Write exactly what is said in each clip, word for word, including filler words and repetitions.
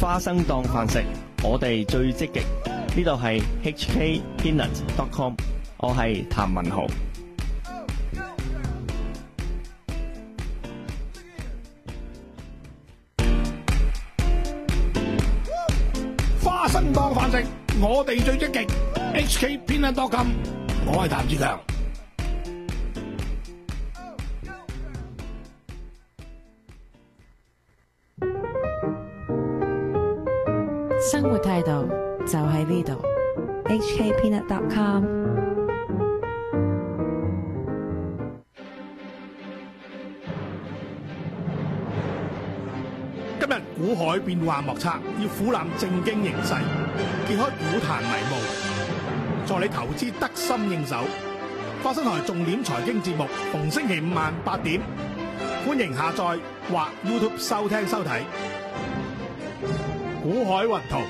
花生當飯食，我哋最積極。呢度係 H K Peanut dot com， 我係譚文豪。 花生當飯食，我哋最積極。H K Peanut dot com， 我係譚志強。 生活態度就喺呢度。 H K Peanut dot com。 今日股海變幻莫測，要俯覽正經形勢，揭開股壇迷霧，助你投資得心應手。花生台重點財經節目，逢星期五晚八點，歡迎下載或 YouTube 收聽收睇。股海雲圖，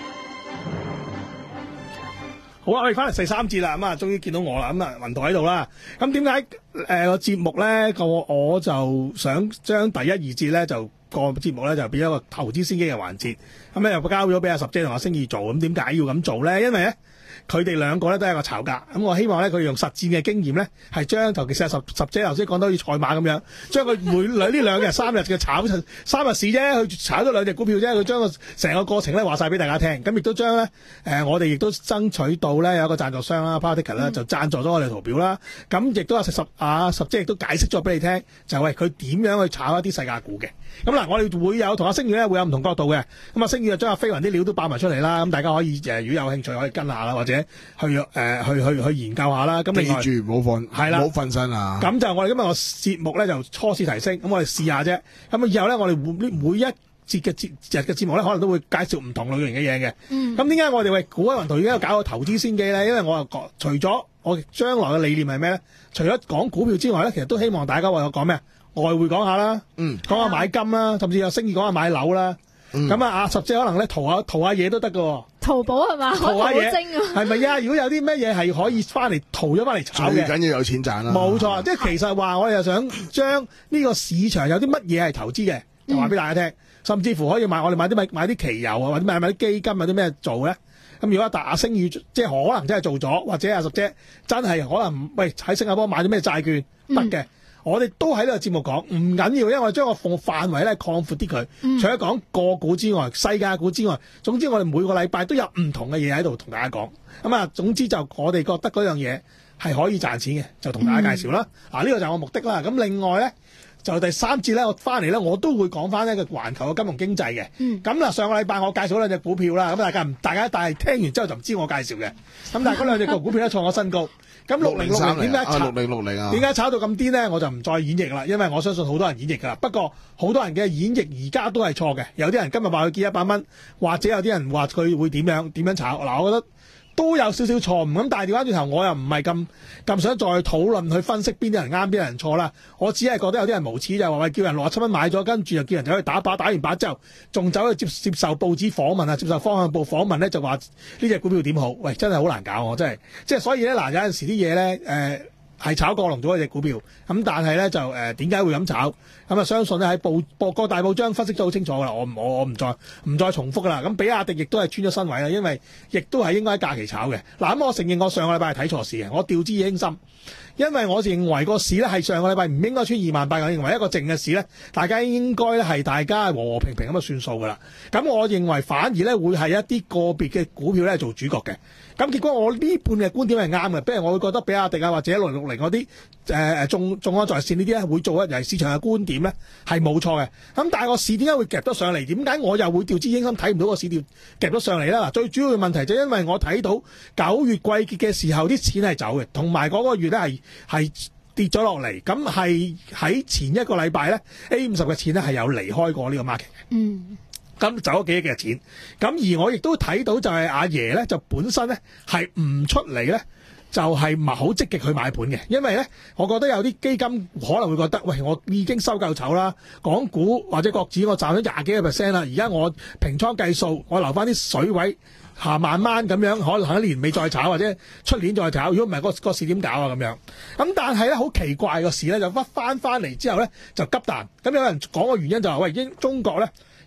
好啦，我哋翻嚟第三節啦，咁啊，終於見到我啦，咁啊，雲圖喺度啦。咁點解誒個節目咧？個我就想將第一二節咧就。個節目咧就變咗個投資先機嘅環節，咁咧又交咗俾阿十姐同阿星宇做，咁點解要咁做咧？因為咧佢哋兩個咧都係一個炒家，咁我希望咧佢用實戰嘅經驗咧係將，尤其是十十姐頭先講到好似賽馬咁樣，將佢每兩呢兩日三日嘅炒三日市啫，佢炒咗兩隻股票啫，佢將個成個過程咧話晒俾大家聽，咁亦都將咧誒我哋亦都爭取到咧有一個贊助商啦 Particle 啦就贊助咗我哋圖表啦，咁亦都有十啊十姐亦都解釋咗俾你聽，就係佢點樣去炒一啲世界股嘅。咁嗱，我哋會有同阿星宇咧會有唔同角度嘅，咁阿星宇就將阿飛雲啲料都爆埋出嚟啦，咁大家可以誒如果有興趣可以跟下啦，或者去誒、呃、去去去研究下啦。咁另外記住唔好瞓，係啦，唔好瞓身啊！ 咁就我哋今日個節目咧就初次提升，咁我哋試下啫。咁以後咧我哋每每一節嘅節日嘅節目咧，可能都會介紹唔同類型嘅嘢嘅。 嗯。咁點解我哋喂股海雲圖而家要搞個投資先機咧？因為我又講除咗我將來嘅理念係咩咧？除咗講股票之外咧，其實都希望大家為我講咩？外匯講下啦，嗯，講下買金啦，甚至有星意講下買樓啦。咁、嗯、啊，阿十姐可能咧淘下淘下嘢都得㗎。 淘寶係嘛？ 淘下嘢係咪啊？如果有啲咩嘢係可以翻嚟淘咗翻嚟炒嘅， 最緊要有錢賺啦。 冇錯，即係其實話我哋又想將呢個市場有啲乜嘢係投資嘅，就話俾大家聽、嗯。甚至乎可以買我哋買啲買買啲期油啊，或者買買啲基金有啲咩做咧？咁如果阿阿星宇即係可能真係做咗，或者阿十姐真係可能喂喺新加坡買啲咩債券得嘅。嗯我哋都喺呢個節目講，唔緊要，因為我哋將個範圍咧擴闊啲佢。除咗講個股之外，世界股之外，總之我哋每個禮拜都有唔同嘅嘢喺度同大家講。咁啊，總之就我哋覺得嗰樣嘢係可以賺錢嘅，就同大家介紹啦。嗯、啊，呢、呢個就係我目的啦。咁另外咧，就第三節咧，我翻嚟咧，我都會講翻一個環球嘅金融經濟嘅。咁、嗯、嗱，上個禮拜我介紹兩隻股票啦，咁大家唔大家但係聽完之後就唔知我介紹嘅。咁但係嗰兩隻個股票咧創咗新高。咁六零六零點解炒？六零六零啊？點解炒到咁癲咧？我就唔再演繹啦，因為我相信好多人演繹噶啦。不過好多人嘅演繹而家都係錯嘅。有啲人今日話佢見一百蚊，或者有啲人話佢會點樣點樣炒。嗱，我覺得都有少少錯誤。咁但係調翻轉頭，我又唔係咁咁想再討論去分析邊啲人啱，邊啲人錯啦。我只係覺得有啲人無恥就話喂，叫人六十七蚊買咗，跟住又叫人走去打靶，打完靶之後仲走去接接受報紙訪問啊，接受方向報訪問咧，就話呢隻股票點好？喂，真係好難搞，我真係即係所以咧嗱，有陣時啲嘢咧誒係炒過龍咗一隻股票，咁但係咧就誒點解會咁炒？咁啊相信咧喺報報各大報章分析都好清楚㗎啦，我我我唔再唔再重複㗎啦。咁比亞迪亦都係穿咗身位啦，因為亦都係應該喺假期炒嘅。嗱，咁我承認我上個禮拜係睇錯市嘅，我掉之以輕心。因為我認為個市咧係上個禮拜唔應該穿二萬八，我認為一個靜嘅市咧，大家應該咧係大家和和平平咁就算數㗎啦。咁我認為反而咧會係一啲個別嘅股票咧做主角嘅。咁結果我呢半嘅觀點係啱嘅，比如我會覺得比亞迪啊或者六零六零嗰啲誒誒眾眾安在線呢啲咧會做一係市場嘅觀點咧係冇錯嘅。咁但係個市點解會夾得上嚟？點解我又會掉之輕心睇唔到個市調夾得上嚟咧？嗱，最主要嘅問題就因為我睇到九月季結嘅時候啲錢係走嘅，同埋嗰個月咧係係跌咗落嚟。咁係喺前一個禮拜咧 A 五十嘅錢咧係有離開過呢個 market 嘅。嗯。咁走咗幾億嘅錢，咁而我亦都睇到就係阿爺咧，就本身咧係唔出嚟咧，就係唔係好積極去買盤嘅，因為咧，我覺得有啲基金可能會覺得，喂，我已經收夠籌啦，港股或者國指我賺咗廿幾個 percent 啦，而家我平倉計數，我留翻啲水位下慢慢咁樣，可能喺年尾再炒或者出年再炒，如果唔係個個市點搞啊咁樣？咁但係咧好奇怪個市咧就屈翻翻嚟之後咧就急彈，咁有人講個原因就係、是、喂英中國咧。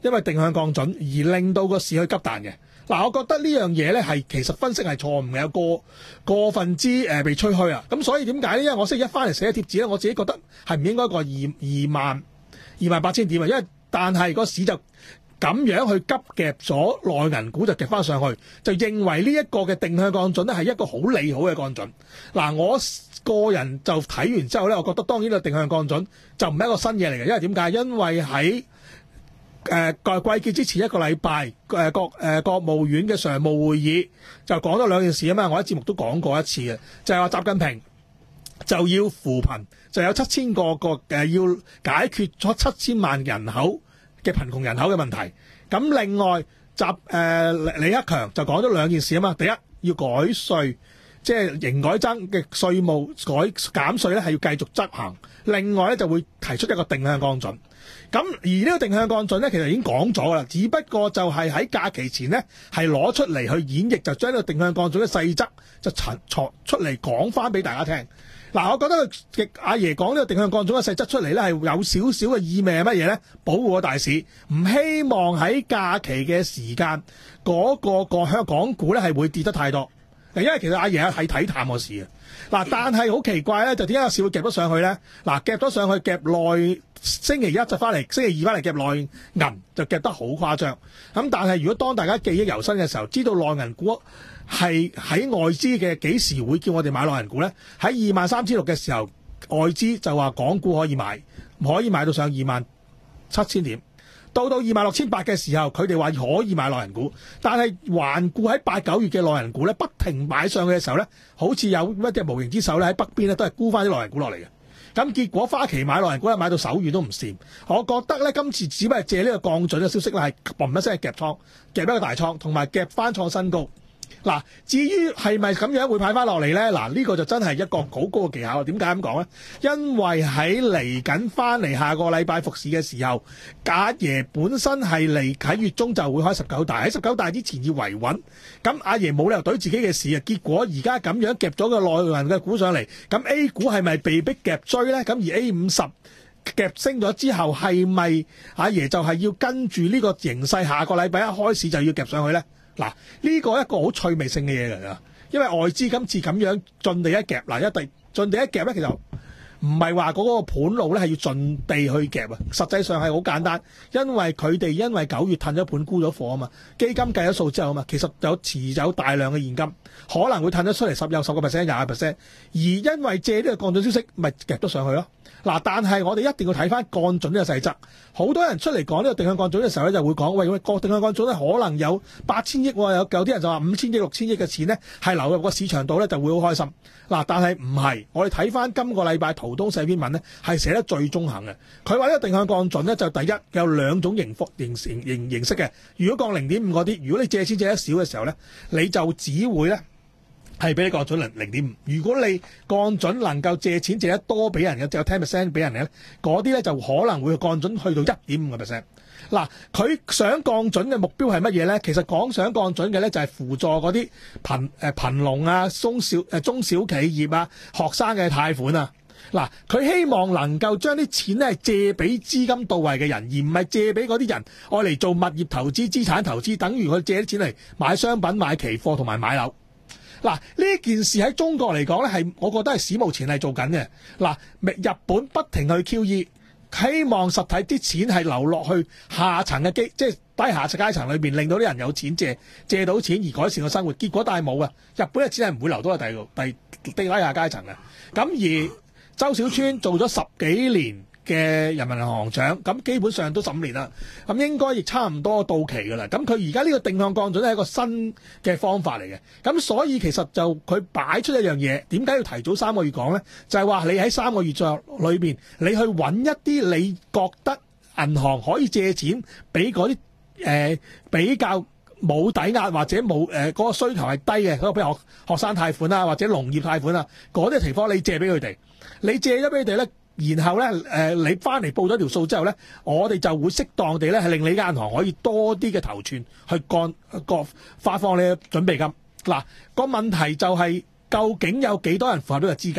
因為定向降準而令到個市去急彈嘅。嗱，我覺得呢樣嘢咧係其實分析係錯誤嘅，有過過分之誒、呃、被吹噓啊。咁所以點解咧？因為我星期一翻嚟寫貼紙咧，我自己覺得係唔應該過二二萬二萬八千點啊。因為但係個市就咁樣去急夾咗內銀股就夾翻上去，就認為呢一個嘅定向降準咧係一個好利好嘅降準。嗱，我個人就睇完之後咧，我覺得當然個定向降準就唔係一個新嘢嚟嘅，因為點解？因為喺誒季季結之前一個禮拜，誒國誒國務院嘅常務會議就講咗兩件事啊嘛，我喺節目都講過一次嘅，就係話習近平就要扶貧，就有七千個個誒要解決咗七千萬人口嘅貧窮人口嘅問題。咁另外習誒李克強就講咗兩件事啊嘛，第一要改稅，即係營改增嘅稅務改減稅咧係要繼續執行，另外咧就會提出一個定向降準。咁而呢個定向降準咧，其實已經講咗啦，只不過就係喺假期前咧係攞出嚟去演繹，就將呢個定向降準嘅細則就陳出出嚟講翻俾大家聽。嗱，我覺得阿爺講呢個定向降準嘅細則出嚟咧，係有少少嘅意味係乜嘢咧？保護個大市，唔希望喺假期嘅時間嗰、嗰個個香港股咧係會跌得太多。因為其實阿爺係睇淡個市嘅。嗱，但係好奇怪咧，就點解個市會夾咗上去咧？嗱，夾咗上去夾內星期一就翻嚟，星期二翻嚟夾內銀就夾得好誇張。咁但係如果當大家記憶猶新嘅時候，知道內銀股係喺外資嘅幾時會叫我哋買內銀股咧？喺二萬三千六嘅時候，外資就話港股可以買，可以買到上二萬七千點。到到二萬六千八嘅時候，佢哋話可以買內銀股，但係環顧喺八九月嘅內銀股咧，不停買上去嘅時候咧，好似有一隻無形之手咧喺北邊咧都係沽翻啲內銀股落嚟嘅。咁結果花旗買內銀股咧買到手軟都唔掂。我覺得咧今次只不過係借呢個降準嘅消息咧係嘣一聲夾倉，夾一個大倉，同埋夾翻創新高。嗱，至於係咪咁樣會派翻落嚟咧？嗱，呢、這個就真係一個好高嘅技巧。點解咁講咧？因為喺嚟緊翻嚟下個禮拜復市嘅時候，阿爺本身係嚟喺月中就會開十九大，喺十九大之前要維穩。咁阿爺冇理由對自己嘅事啊。結果而家咁樣夾咗個內銀嘅股上嚟，咁 A 股係咪被逼夾追咧？咁而 A 五十夾升咗之後，係咪阿爺就係要跟住呢個形勢，下個禮拜一開始就要夾上去咧？嗱，呢個一個好趣味性嘅嘢嚟㗎，因為外資今次咁樣盡地一夾，嗱一地盡地一夾咧，其實唔係話嗰個盤路咧係要盡地去夾啊，實際上係好簡單，因為佢哋因為九月褪咗盤沽咗貨啊嘛，基金計咗數之後啊嘛，其實有持有大量嘅現金，可能會褪咗出嚟十有十個 percent、廿個 percent，而因為借呢個降準消息，咪夾咗上去咯。嗱，但係我哋一定要睇翻降準呢個細則。好多人出嚟講呢個定向降準嘅時候咧，就會講喂，個定向降準咧可能有八千億，有有啲人就話五千億、六千億嘅錢咧係流入個市場度咧就會好開心。嗱，但係唔係，我哋睇翻今個禮拜陶東寫篇文咧係寫得最中肯嘅。佢話呢個定向降準咧就第一有兩種形幅形形形形式嘅。如果降零點五嗰啲，如果你借錢借得少嘅時候咧，你就只會咧係俾你降準零零點五。如果你降準能夠借錢借得多俾人嘅，就有 ten percent 俾人嘅咧，嗰啲咧就可能會降準去到一點五個 percent。嗱，佢想降準嘅目標係乜嘢咧？其實講想降準嘅咧就係輔助嗰啲貧誒貧農啊、中小誒中小企業啊、學生嘅貸款啊。嗱，佢希望能夠將啲錢咧借俾資金到位嘅人，而唔係借俾嗰啲人愛嚟做物業投資、資產投資，等於佢借啲錢嚟買商品、買期貨同埋買樓。嗱，呢件事喺中國嚟講咧，係我覺得係史無前例做緊嘅。嗱，日本不停去 Q E， 希望實體啲錢係流落去下層嘅基，即係低下階層裏邊，令到啲人有錢借，借到錢而改善個生活。結果但係冇啊，日本嘅錢係唔會流到去第第低下階層嘅。咁而周小川做咗十幾年嘅人民銀行長，咁基本上都十五年啦，咁應該亦差唔多到期㗎啦。咁佢而家呢個定向降準係一個新嘅方法嚟嘅，咁所以其實就佢擺出一樣嘢，點解要提早三個月講呢？就係話你喺三個月在裏邊，你去揾一啲你覺得銀行可以借錢俾嗰啲誒比較冇抵押或者冇誒嗰個需求係低嘅，嗰個譬如學學生貸款啊，或者農業貸款啊，嗰啲情況你借俾佢哋，你借咗俾佢哋咧。然後咧，誒、呃、你翻嚟報咗條數之後咧，我哋就會適當地咧係令你間銀行可以多啲嘅頭寸去幹個發放你嘅準備金。嗱，個問題就係、是、究竟有幾多人符合呢個資格？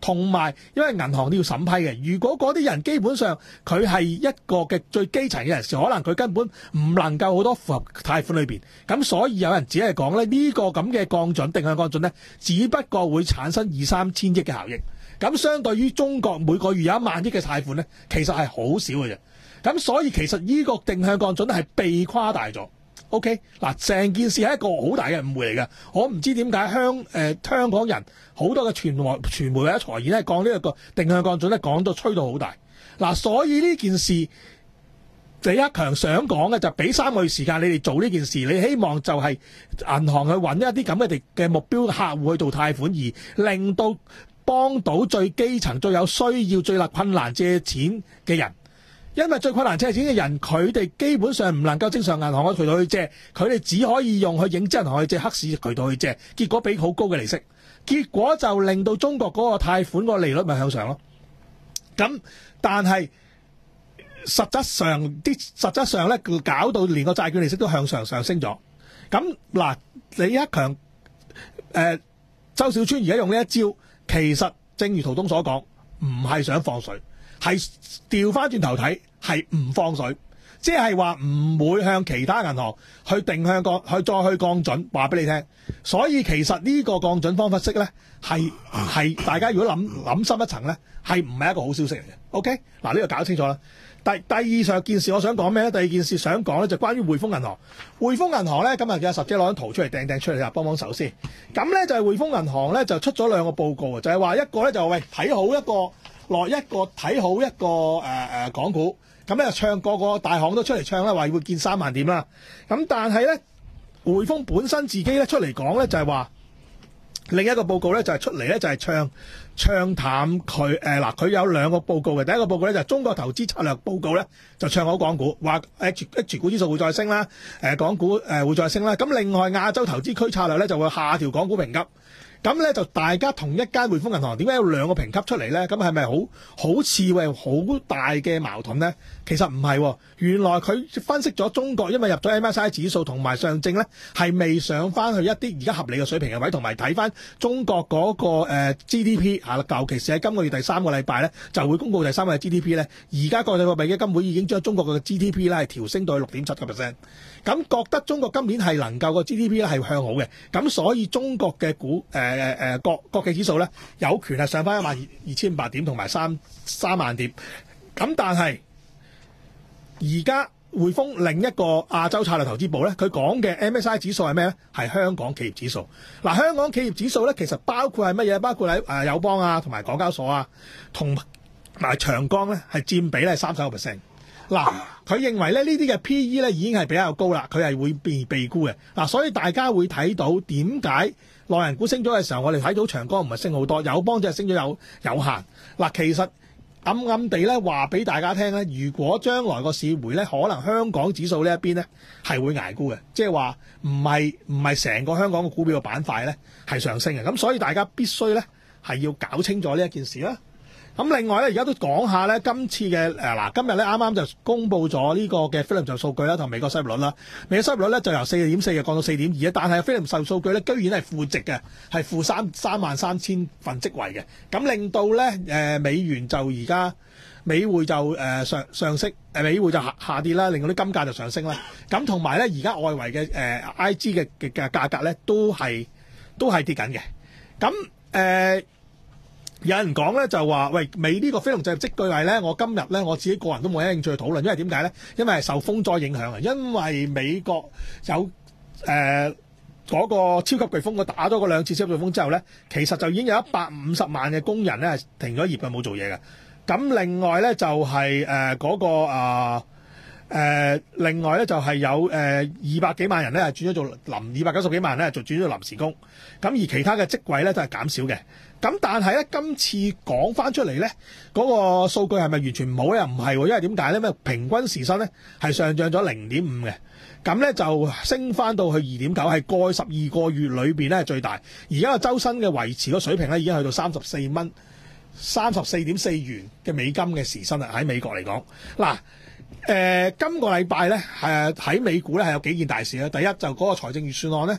同埋因為銀行都要審批嘅。如果嗰啲人基本上佢係一個嘅最基層嘅人士，可能佢根本唔能夠好多符合貸款裏邊，咁所以有人只係講咧呢個咁嘅降準定向降準咧，只不過會產生二三千億嘅效益。咁相對於中國每個月有一萬億嘅貸款咧，其實係好少嘅啫。咁所以其實呢個定向降準係被誇大咗。OK 嗱，成件事係一個好大嘅誤會嚟嘅。我唔知點解香誒、呃、香港人好多嘅傳媒傳媒或者財演咧講呢一個定向降準咧講到吹到好大。嗱，所以呢件事李克強想講嘅就俾三個月時間你哋做呢件事，你希望就係銀行去揾一啲咁嘅嘅目標客戶去做貸款，而令到幫到最基層、最有需要、最立困難借錢嘅人，因為最困難借錢嘅人，佢哋基本上唔能夠正常銀行嘅渠道去借，佢哋只可以用去影子銀行去借、黑市渠道去借，結果俾好高嘅利息，結果就令到中國嗰個貸款個利率咪向上咯。咁但係實質上啲實質上咧，搞到連個債券利息都向上上升咗。咁嗱，李克強、誒周小川而家用呢一招。其實正如陶東所講，唔係想放水，係調翻轉頭睇，係唔放水，即係話唔會向其他銀行去定向降，去再去降準，話俾你聽。所以其實呢個降準方法式咧，係係大家如果諗諗深一層咧，係唔係一個好消息嚟嘅。OK，嗱呢個搞清楚啦。第第二上件事我想講咩咧？第二件事想講咧就關於匯豐銀行。匯豐銀行咧今日有十姐攞張圖出嚟掟掟出嚟啊，幫幫手先。咁咧就係匯豐銀行咧就出咗兩個報告啊，就係、是、話一個咧就喂睇好一個落一個睇好一個誒誒、呃、港股，咁咧就唱個個大行都出嚟唱啦，話會見三萬點啦。咁但係咧匯豐本身自己咧出嚟講咧就係話另一個報告咧就係出嚟咧就係唱。唱淡佢誒嗱，佢、呃、有兩個報告嘅。第一個報告咧就係、是、中國投資策略報告咧，就唱好港股，話 H H 股指數會再升啦，誒、呃、港股誒、呃、會再升啦。咁另外亞洲投資區策略咧就會下調港股評級。咁咧就大家同一間匯豐銀行，點解有兩個評級出嚟咧？咁係咪好好似喂好大嘅矛盾咧？其實唔係、哦，原來佢分析咗中國，因為入咗 M S C I 指數同埋上證咧，係未上翻去一啲而家合理嘅水平嘅位，同埋睇翻中國嗰、那個、呃、G D P 啊，尤其是喺今個月第三個禮拜咧，就會公布第三個月 G D P 咧。而家國際貨幣基金會已經將中國嘅 G D P 咧係調升到去六點七個 percent， 咁覺得中國今年係能夠個 G D P 咧係向好嘅，咁所以中國嘅股誒誒誒國國際指數咧有權係上翻一萬二千五百點同埋三三萬點，咁但係而家匯豐另一個亞洲策略投資部咧，佢講嘅 M S C I 指數係咩咧？係香港企業指數。嗱，香港企業指數咧，其實包括係乜嘢？包括喺誒友邦啊，同埋港交所啊，同埋長江咧，係佔比咧係三十個 percent。嗱，佢認為咧呢啲嘅 P E 咧已經係比較高啦，佢係會被被沽嘅。嗱，所以大家會睇到點解內銀股升咗嘅時候，我哋睇到長江唔係升好多，友邦就係升咗有有限。嗱，其實暗暗地咧話俾大家聽咧，如果將來個市回咧，可能香港指數呢一邊咧係會捱沽嘅，即係話唔係唔係成個香港嘅股票嘅板塊咧係上升嘅。咁所以大家必須咧係要搞清楚呢一件事啦。咁另外咧，而家都講下咧，今次嘅誒嗱，今日咧啱啱就公布咗呢個嘅非農就業數據啦，同美國失業率啦。美國失業率咧就由四點四嘅降到四點二，但係非農就業數據咧居然係負值嘅，係負三三萬三千份職位嘅。咁令到咧誒、呃、美元就而家美匯就誒、呃、上上升，誒美匯就下下跌啦，令到啲金價就上升啦。咁同埋咧，而家外圍嘅誒、呃、I G 嘅嘅嘅價格咧都係都係跌緊嘅。咁誒。呃有人講咧就話，喂，美呢個非農就業職據位咧，我今日咧我自己個人都冇興趣去討論，因為點解咧？因為係受風災影響啊！因為美國有誒嗰、呃那個超級颶風，佢打咗嗰兩次超級颶風之後咧，其實就已經有一百五十萬嘅工人咧係停咗業嘅，冇做嘢嘅。咁另外咧就係誒嗰個啊。誒、呃，另外咧就係有誒二百幾萬人咧係轉咗做臨，二百九十幾萬人咧就轉咗做臨時工，咁而其他嘅職位咧都係減少嘅。咁但係咧今次講翻出嚟咧，嗰、那個數據係咪完全唔好咧？又唔係，因為點解咧？咩平均時薪咧係上漲咗零點五嘅，咁咧就升翻到去二點九，係過去十二個月裏邊咧係最大。而家個周薪嘅維持個水平咧已經去到三十四蚊，三十四點四元嘅美金嘅時薪啦，喺美國嚟講嗱。誒、呃，今個禮拜咧，誒、呃、喺美股咧係有幾件大事啦。第一就嗰個財政預算案咧，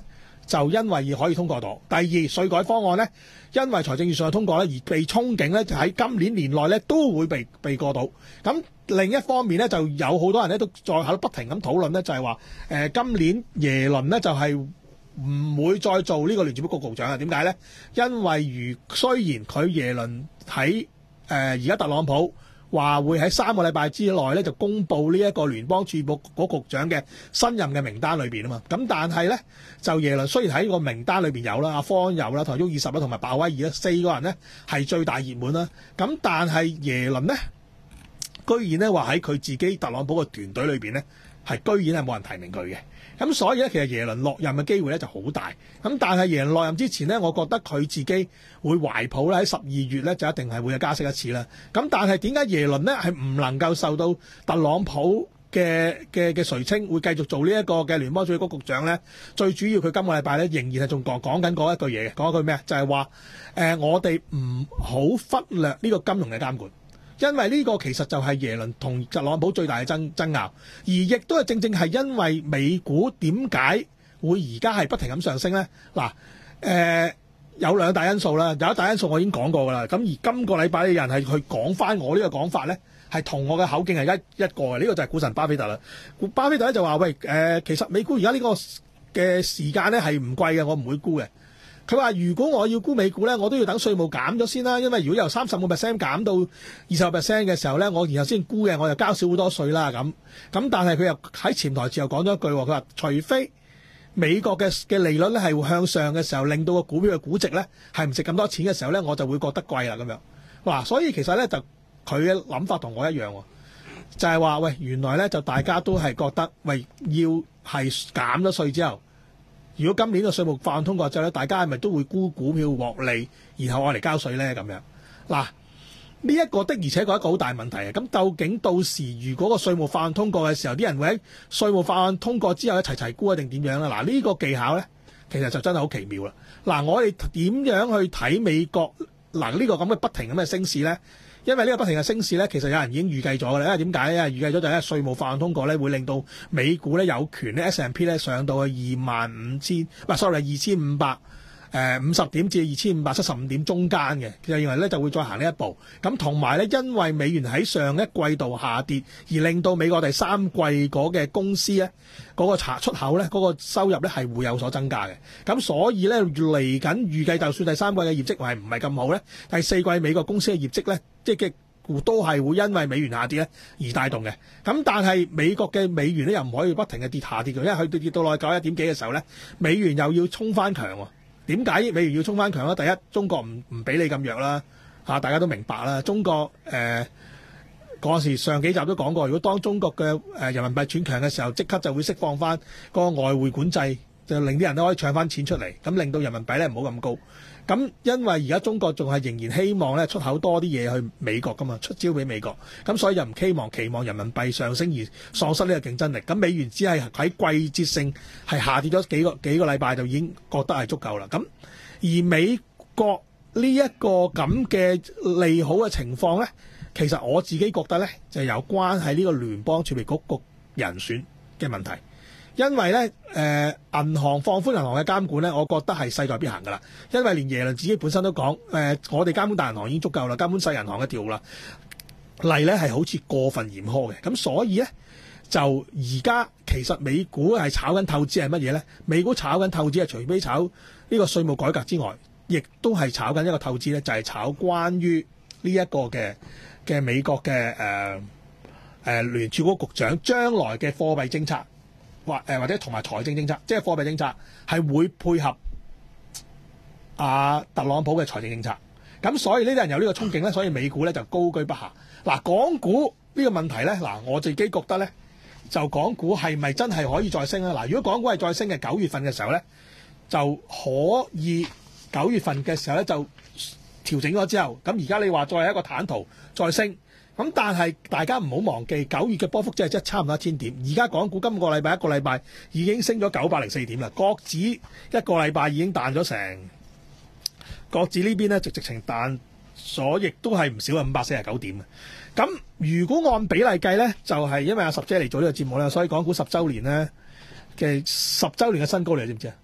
就因為可以通過到。第二，稅改方案咧，因為財政預算案通過咧，而被憧憬咧就喺今年年內咧都會被被過到。咁另一方面咧，就有好多人咧都再喺度不停咁討論咧，就係話誒今年耶倫咧就係唔會再做呢個聯儲局局長啊？點解咧？因為如雖然佢耶倫喺誒而家特朗普話會喺三個禮拜之內咧就公布呢一個聯邦儲備局局長嘅新任嘅名單裏邊啊嘛，咁但係咧就耶倫雖然喺個名單裏邊有啦，阿方有啦，同埋沃爾什啦，同埋鮑威爾啦，四個人咧係最大熱門啦，咁但係耶倫咧居然咧話喺佢自己特朗普嘅團隊裏邊咧係居然係冇人提名佢嘅。咁所以咧，其實耶倫落任嘅機會咧就好大。咁但係耶倫落任之前咧，我覺得佢自己會懷抱咧喺十二月咧就一定係會有加息一次啦。咁但係點解耶倫咧係唔能夠受到特朗普嘅嘅嘅垂青，會繼續做呢一個嘅聯邦儲備局局長咧？最主要佢今個禮拜咧仍然係仲講講緊嗰一句嘢嘅，講一句咩啊？就係話誒，我哋唔好忽略呢個金融嘅監管。因為呢個其實就係耶倫同特朗普最大嘅爭爭拗，而亦都係正正係因為美股點解會而家係不停咁上升咧？嗱，誒有兩大因素啦，有一大因素我已經講過㗎啦。咁而今個禮拜有人係去講翻我呢個講法咧，係同我嘅口徑係一一個嘅。呢個就係股神巴菲特啦。巴菲特咧就話：喂，誒其實美股而家呢個嘅時間咧係唔貴嘅，我唔會沽嘅。佢話：如果我要沽美股咧，我都要等稅務減咗先啦。因為如果由三十個 percent 減到二十個 percent 嘅時候咧，我然後先沽嘅，我就交少好多稅啦。咁咁，但係佢又喺潛台詞又講咗一句，佢話除非美國嘅嘅利率咧係向上嘅時候，令到個股票嘅估值咧係唔值咁多錢嘅時候咧，我就會覺得貴啦咁樣。嗱，所以其實咧就佢嘅諗法同我一樣喎，就係話喂，原來咧就大家都係覺得喂要係減咗稅之後。如果今年嘅稅務法案通過之後咧，大家係咪都會沽股票獲利，然後我嚟交稅咧？咁樣嗱，呢一個的而且確係一個好大問題啊！咁究竟到時如果個稅務法案通過嘅時候，啲人會喺稅務法案通過之後一齊齊沽啊，定點樣咧？嗱，呢個技巧咧，其實就真係好奇妙啦！嗱，我哋點樣去睇美國嗱呢個咁嘅不停咁嘅升市咧？因為呢個不停嘅升市咧，其實有人已經預計咗嘅啦。因為點解咧？預計咗就係稅務法案通過咧，會令到美股咧有權咧 S and P 咧上到去二萬五千，唔係 sorry 二千五百誒五十點至二千五百七十五點中間嘅。就認為咧就會再行呢一步。咁同埋咧，因為美元喺上一季度下跌，而令到美國第三季嗰嘅公司咧嗰個查出口咧嗰個收入咧係會有所增加嘅。咁所以咧嚟緊預計，就算第三季嘅業績係唔係咁好咧，第四季美國公司嘅業績咧，即係嘅都係會因為美元下跌咧而帶動嘅。咁但係美國嘅美元咧又唔可以不停嘅跌下跌嘅，因為佢跌到落去九一點幾嘅時候咧，美元又要衝翻強喎。點解美元要衝翻強咧？第一，中國唔唔俾你咁弱啦，嚇大家都明白啦。中國誒嗰陣時上幾集都講過，如果當中國嘅誒人民幣轉強嘅時候，即刻就會釋放翻個外匯管制，就令啲人都可以搶翻錢出嚟，咁令到人民幣咧唔好咁高。咁因為而家中國仲係仍然希望咧出口多啲嘢去美國噶嘛，出招俾美國，咁所以就唔希望期望人民幣上升而喪失呢個競爭力。咁美元只係喺季節性係下跌咗幾個幾個禮拜就已經覺得係足夠啦。咁而美國呢一個咁嘅利好嘅情況咧，其實我自己覺得咧就有關係呢個聯邦儲備局局人選嘅問題。因為咧，誒、呃、銀行放寬銀行嘅監管咧，我覺得係勢在必行㗎啦。因為連耶倫自己本身都講，誒、呃、我哋監管大銀行已經足夠啦，監管細銀行嘅條啦例咧係好似過分嚴苛嘅。咁所以咧，就而家其實美股係炒緊透支係乜嘢咧？美股炒緊透支係除非炒呢個稅務改革之外，亦都係炒緊一個透支咧，就係、是、炒關於呢一個嘅嘅美國嘅誒誒聯儲局局長將來嘅貨幣政策。或誒或者同埋財政政策，即係貨幣政策係會配合啊特朗普嘅財政政策，咁所以呢啲人有呢個憧憬咧，所以美股咧就高居不下。嗱，港股呢個問題咧，嗱我自己覺得咧，就港股係咪真係可以再升咧？嗱，如果港股係再升嘅九月份嘅時候咧，就可以九月份嘅時候咧就調整咗之後，咁而家你話再係一個坦途再升。咁但係大家唔好忘記九月嘅波幅即係即係差唔多一千點，而家港股今個禮拜一個禮拜已經升咗九百零四點啦，國指一個禮拜已經彈咗成，國指呢邊咧直直情彈咗，亦都係唔少嘅五百四十九點嘅。咁如果按比例計咧，就係、是、因為阿十姐嚟做呢個節目咧，所以港股十週年咧嘅十週年嘅新高嚟，知唔知啊？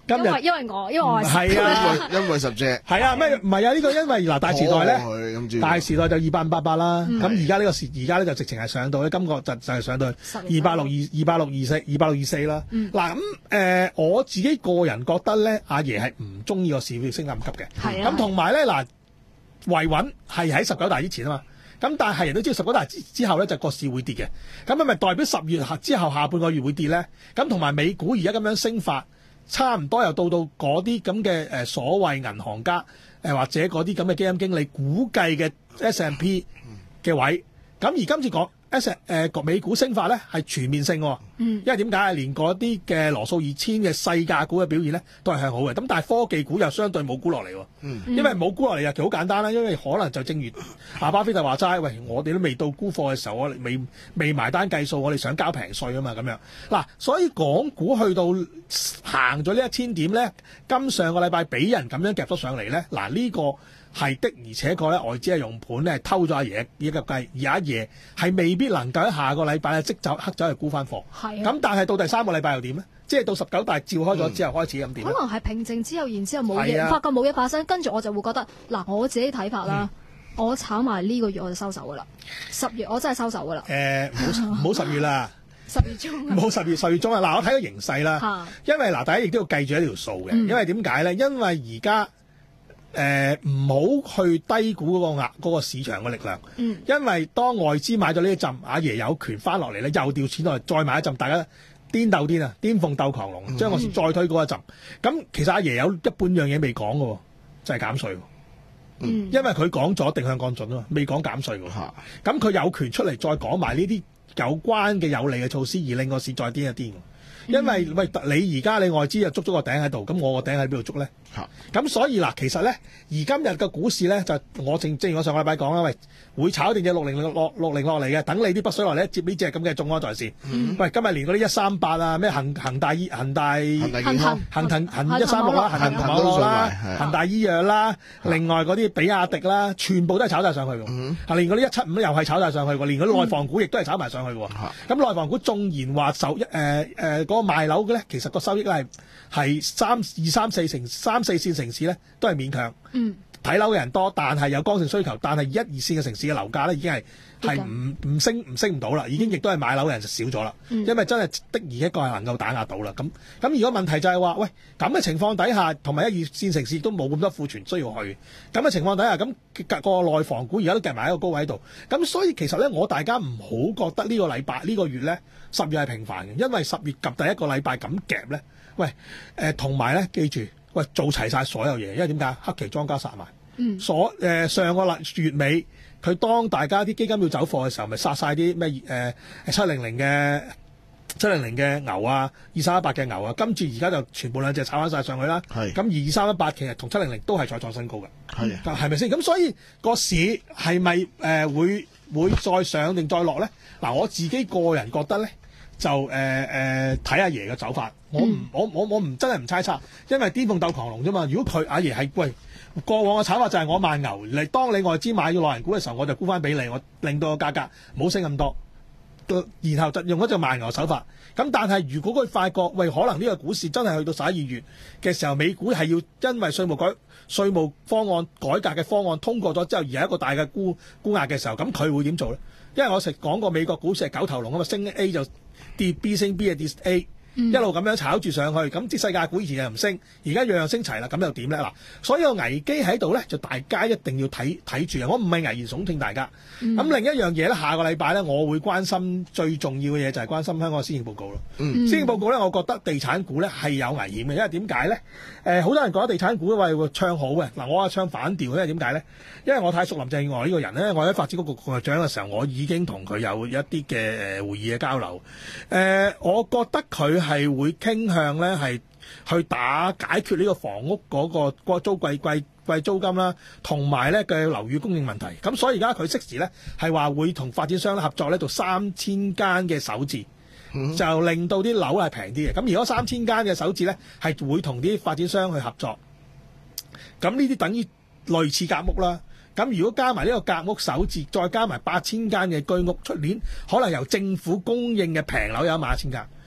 今日因為因為我因為我係係啊， 因為十隻係啊，咩唔係啊？呢個因為嗱大時代咧， 咧大時代就二八五八八啦。咁而家呢個時而家咧就直情係上到咧，今個就就係上到二八六二二八六二四二八六二四啦。嗱咁誒，我自己個人覺得咧，阿爺係唔中意個市會升咁急嘅。 係啊。 咁同埋咧嗱，維穩係喺十九大之前啊嘛。咁但係人都知道十九大之之後咧就個市會跌嘅。咁係咪代表十月之後下半個月會跌咧？咁同埋美股而家咁樣升法。差唔多又到到嗰啲咁嘅誒所謂銀行家誒、呃、或者嗰啲咁嘅基金經理估計嘅 S and P 嘅位，咁而今次講 S 誒、呃、美股升法咧係全面性喎， 嗯， 因為點解連嗰啲嘅羅素二千嘅細價股嘅表現咧都係向好嘅，咁但係科技股又相對冇估落嚟喎，嗯，因為冇估落嚟啊，其實好簡單啦，因為可能就正如阿巴菲特話齋，喂，我哋都未到沽貨嘅時候，我哋未未埋單計數，我哋想交平稅啊嘛，咁樣嗱，所以港股去到行咗呢一千點咧，今上個禮拜俾人咁樣夾咗上嚟咧，嗱呢、這個。係的，而且確咧外資係用盤咧偷咗阿爺呢個計，而阿爺係未必能夠喺下個禮拜即走黑走去沽翻貨。係咁、啊、但係到第三個禮拜又點咧？即係到十九大召開咗之後開始咁點、嗯？ 可能係平靜之後，然之後冇嘢， 啊、 發覺冇嘢發生，跟住我就會覺得嗱，我自己睇法啦、嗯，我炒埋呢個月我就收手噶啦，十月我真係收手噶啦。誒唔好唔好十月啦， 十月中唔好十月十月中啊！嗱，我睇個形勢啦，因為嗱大家亦都要計住一條數嘅、嗯，因為點解咧？因為而家。誒唔好去低估嗰個額嗰個市場嘅力量，嗯，因為當外資買咗呢一陣，阿爺有權翻落嚟咧，又調錢落嚟，再買一陣，大家顛鬥顛啊，顛鳳鬥狂龍，將個市再推高一陣。咁、嗯、其實阿爺有一半樣嘢未講嘅，就係、是、減稅。嗯，因為佢講咗定向降準啊嘛，未講減稅喎。咁、嗯、佢有權出嚟再講埋呢啲有關嘅有利嘅措施，而令個市再顛一顛。因為喂，你而家你外資又捉咗個頂喺度，咁我個頂喺邊度捉咧？咁所以嗱，其實咧，而今日嘅股市咧，就我正正如我上個禮拜講啦，喂，會炒定隻六零六六零落嚟嘅，等你啲北水落嚟接呢隻咁嘅眾安在線。嗯、喂，今日連嗰啲一三八啊，咩恒恒大醫恒大恒大健康恒恒恒一三六啦，恒恒網絡啦，恒大醫藥啦，另外嗰啲比亞迪啦，全部都係炒晒上去喎。嗯、連嗰啲一七五又係炒晒上去喎，連嗰啲內房股亦都係炒埋上去喎。咁、嗯、內房股縱然話受一誒誒嗰個賣樓嘅咧，其實個收益咧係係三二三四成三四線城市咧都係勉強。嗯。睇樓嘅人多，但係有剛性需求，但係一二線嘅城市嘅樓價咧已經係係唔唔升唔升唔到啦，已經亦都係買樓嘅人就少咗啦、嗯，因為真係的而且確係能夠打壓到啦。咁咁如果問題就係話，喂咁嘅情況底下，同埋一二線城市都冇咁多庫存需要去，咁嘅情況底下，咁、那個內房股而家都夾埋喺個高位度，咁所以其實咧，我大家唔好覺得呢個禮拜呢、呢個月咧十月係平凡嘅，因為十月及第一個禮拜咁夾咧，喂誒同埋咧記住。喂，做齊晒所有嘢，因為點解黑期莊家殺埋？嗯，所誒、呃、上個月尾，佢當大家啲基金要走貨嘅時候，咪殺晒啲咩誒七零零嘅七零零嘅牛啊，二三一八嘅牛啊，跟住而家就全部兩隻炒翻晒上去啦。係，咁二三一八其實同七零零都係再創新高嘅。係，係咪先？咁所以個市係咪誒會會再上定再落咧？嗱，我自己個人覺得咧。就誒誒睇阿爺嘅走法，我唔、嗯、我我我唔真係唔猜測，因為顛鳳鬥狂龍啫嘛。如果佢阿爺係喂過往嘅炒法就係我賣牛嚟，當你外資買咗內銀股嘅時候，我就沽翻俾你，我令到個價格唔好升咁多，然後就用嗰隻賣牛手法。咁但係如果佢發覺喂可能呢個股市真係去到十一二月嘅時候，美股係要因為稅務改稅務方案改革嘅方案通過咗之後，而係一個大嘅沽沽壓嘅時候，咁佢會點做咧？因為我成日講過美國股市係九頭龍啊嘛，升 A 就跌 B 升 B 啊跌 A、嗯、一路咁樣炒住上去，咁啲世界股以前又唔升，而家樣樣升齊啦，咁又點咧？嗱，所以個危機喺度咧，就大家一定要睇睇住啊！我唔係危言聳聽大家。咁、嗯、另一樣嘢咧，下個禮拜咧，我會關心最重要嘅嘢就係關心香港嘅施政報告咯。嗯，施政報告咧，我覺得地產股咧係有危險嘅，因為點解咧？誒、呃，好多人覺得地產股為會唱好嘅，嗱，我係唱反調，因為點解咧？因為我太熟林鄭月娥呢個人咧，我喺發展局局長嘅時候，我已經同佢有一啲嘅誒會議嘅交流。誒、呃，我覺得佢係會傾向咧係去打解決呢個房屋嗰個租貴貴貴租金啦，同埋咧嘅樓宇供應問題。咁所以而家佢即時咧係話會同發展商合作咧到三千間嘅首置，嗯、就令到啲樓係平啲嘅。咁如果三千間嘅首置咧係會同啲發展商去合作，咁呢啲等於類似夾屋啦。咁如果加埋呢個夾屋首置，再加埋八千間嘅居屋，出年可能由政府供應嘅平樓有一萬一千間。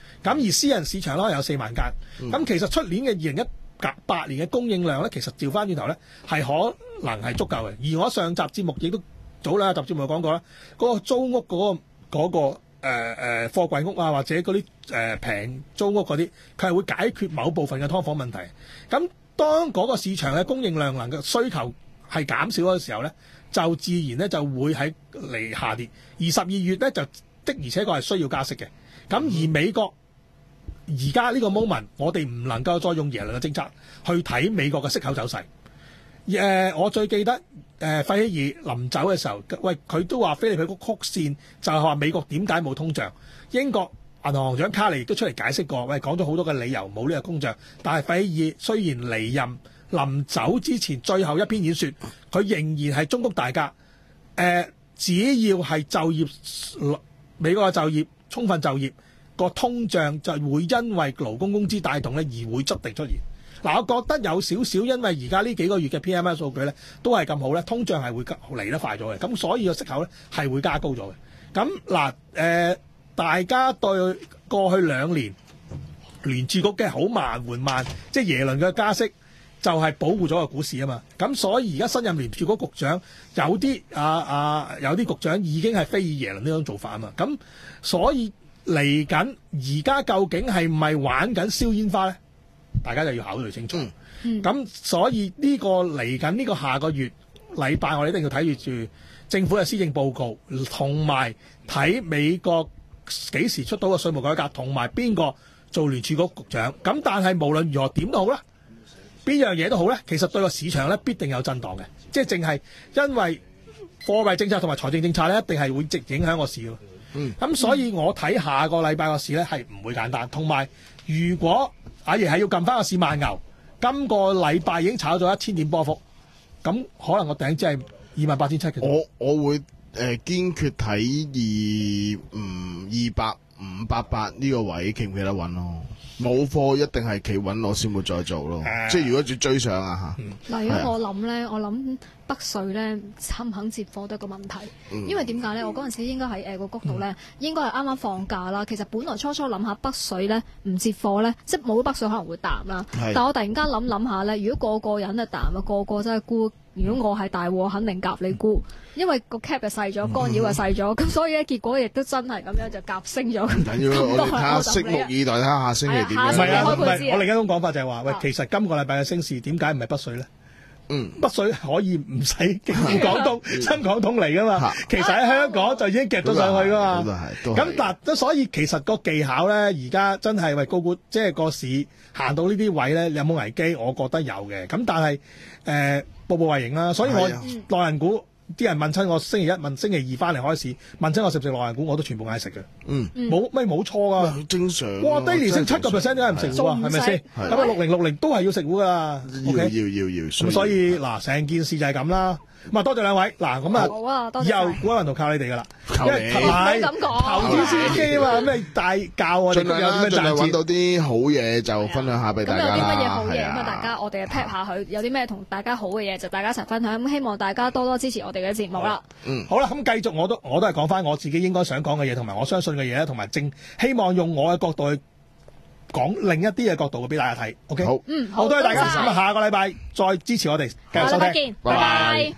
咁而私人市場咧有四萬間。咁、嗯、其實出年嘅二零一八年嘅供應量咧，其實調翻轉頭咧係可能係足夠嘅。而我上集節目亦都早兩集節目講過啦，嗰、嗰個租屋嗰、嗰個嗰、嗰個誒誒、呃、貨櫃屋啊，或者嗰啲誒平租屋嗰啲，佢係會解決某部分嘅劏房問題。咁當嗰個市場嘅供應量能夠需求係減少嘅時候咧，就自然咧就會喺嚟下跌。而十二月咧就的而且確係需要加息嘅。咁而美國而家呢個 moment， 我哋唔能夠再用耶倫嘅政策去睇美國嘅息口走勢。誒、呃，我最記得誒、呃、費希爾臨走嘅時候，喂佢都話菲利普曲線就係話美國點解冇通脹。英國銀行行長卡尼亦都出嚟解釋過，喂講咗好多嘅理由冇呢個通脹。但係費希爾雖然離任臨走之前最後一篇演說，佢仍然係忠告大家誒、呃，只要係就業美國嘅就業充分就業，個通脹就會因為勞工工資帶動咧而會質地出現。嗱，我覺得有少少，因為而家呢幾個月嘅 P M I 數據咧都係咁好咧，通脹係會嚟得快咗嘅，咁所以個息口咧係會加高咗嘅。咁嗱誒，大家對過去兩年聯儲局嘅好慢緩慢，即係耶倫嘅加息就係保護咗個股市啊嘛。咁所以而家新任聯儲局局長有啲啊啊有啲局長已經係非議耶倫呢種做法啊嘛。咁所以嚟緊而家究竟係咪玩緊燒煙花咧？大家就要考慮清楚。咁、嗯、所以呢個嚟緊呢個下個月禮拜，我哋一定要睇住政府嘅施政報告，同埋睇美國幾時出到個稅務改革，同埋邊個做聯儲局局長。咁但係無論如何點都好啦，邊樣嘢都好咧，其實對個市場咧必定有震盪嘅，即係淨係因為貨幣政策同埋財政政策咧，一定係會直影響個市咯。咁、嗯、所以我睇下個禮拜個市咧係唔會簡單，同埋如果阿爺係要撳翻個市慢牛，今個禮拜已經炒咗一千點波幅，咁可能個頂只係二萬八千七嘅。 我我會誒、呃、堅決睇二嗯二百五百八呢個位企唔企得穩咯。冇貨一定係企穩，我先會再做咯。啊、即係如果要追上啊嚇。嗱、嗯，如果我諗咧，我諗北水咧肯唔肯接貨都係個問題。嗯、因為點解咧？我嗰陣時應該喺誒個谷度咧，應該係啱啱放假啦。其實本來初初諗下北水咧唔接貨咧，即係冇北水可能會淡啦。但我突然間諗諗下咧，如果個個人啊淡啊，個個真係沽。如果我係大鑊，肯定夾你沽，因為個 cap 又細咗，干擾又細咗，咁、嗯、所以咧結果亦都真係咁樣就夾升咗。唔緊要，我哋睇下拭目以待，睇下下星期點樣。唔係啊，唔係我另一種講法就係話，喂，其實今個禮拜嘅升市點解唔係北水咧？嗯，北水可以唔使經滬港通、深港通嚟噶嘛？其實喺香港就已經夾咗上去噶嘛。咁嗱，所以其實個技巧咧，而家真係為高估，即係個市行到呢啲位咧，有冇危機？我覺得有嘅。咁但係誒。呃步步為營啦，所以我內銀股啲人問親我星期一問星期二翻嚟開市，問親我食唔食內銀股，我都全部嗌食嘅。嗯，冇咩冇錯噶，正常。哇，低年升七個 percent 點解唔食糊啊？係咪先？咁啊，六零六零都係要食糊噶。要要要要。咁所以嗱，成件事就係咁啦。咁啊，多謝兩位。嗱，咁啊，以後股海運動靠你哋噶啦。靠你。係咁講。投資司機啊嘛，咩大教我哋有啲咩賺錢。盡量揾到啲好嘢就分享下俾大家啦。咁有啲乜嘢好嘢咁啊？大家我哋 tap 下佢，有啲咩同大家好嘅嘢就大家一齊分享。咁希望大家多多支持我哋嘅節目啦。嗯。好啦，咁繼續我都我都係講翻我自己應該想講嘅嘢，同埋我相信嘅嘢咧，同埋正希望用我嘅角度去講另一啲嘅角度俾大家睇。OK。好。嗯。好多謝大家。咁啊，下個禮拜再支持我哋，繼續收聽。拜拜。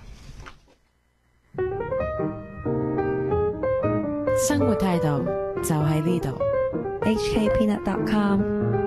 生活態度就喺呢度。H K Peanut dot com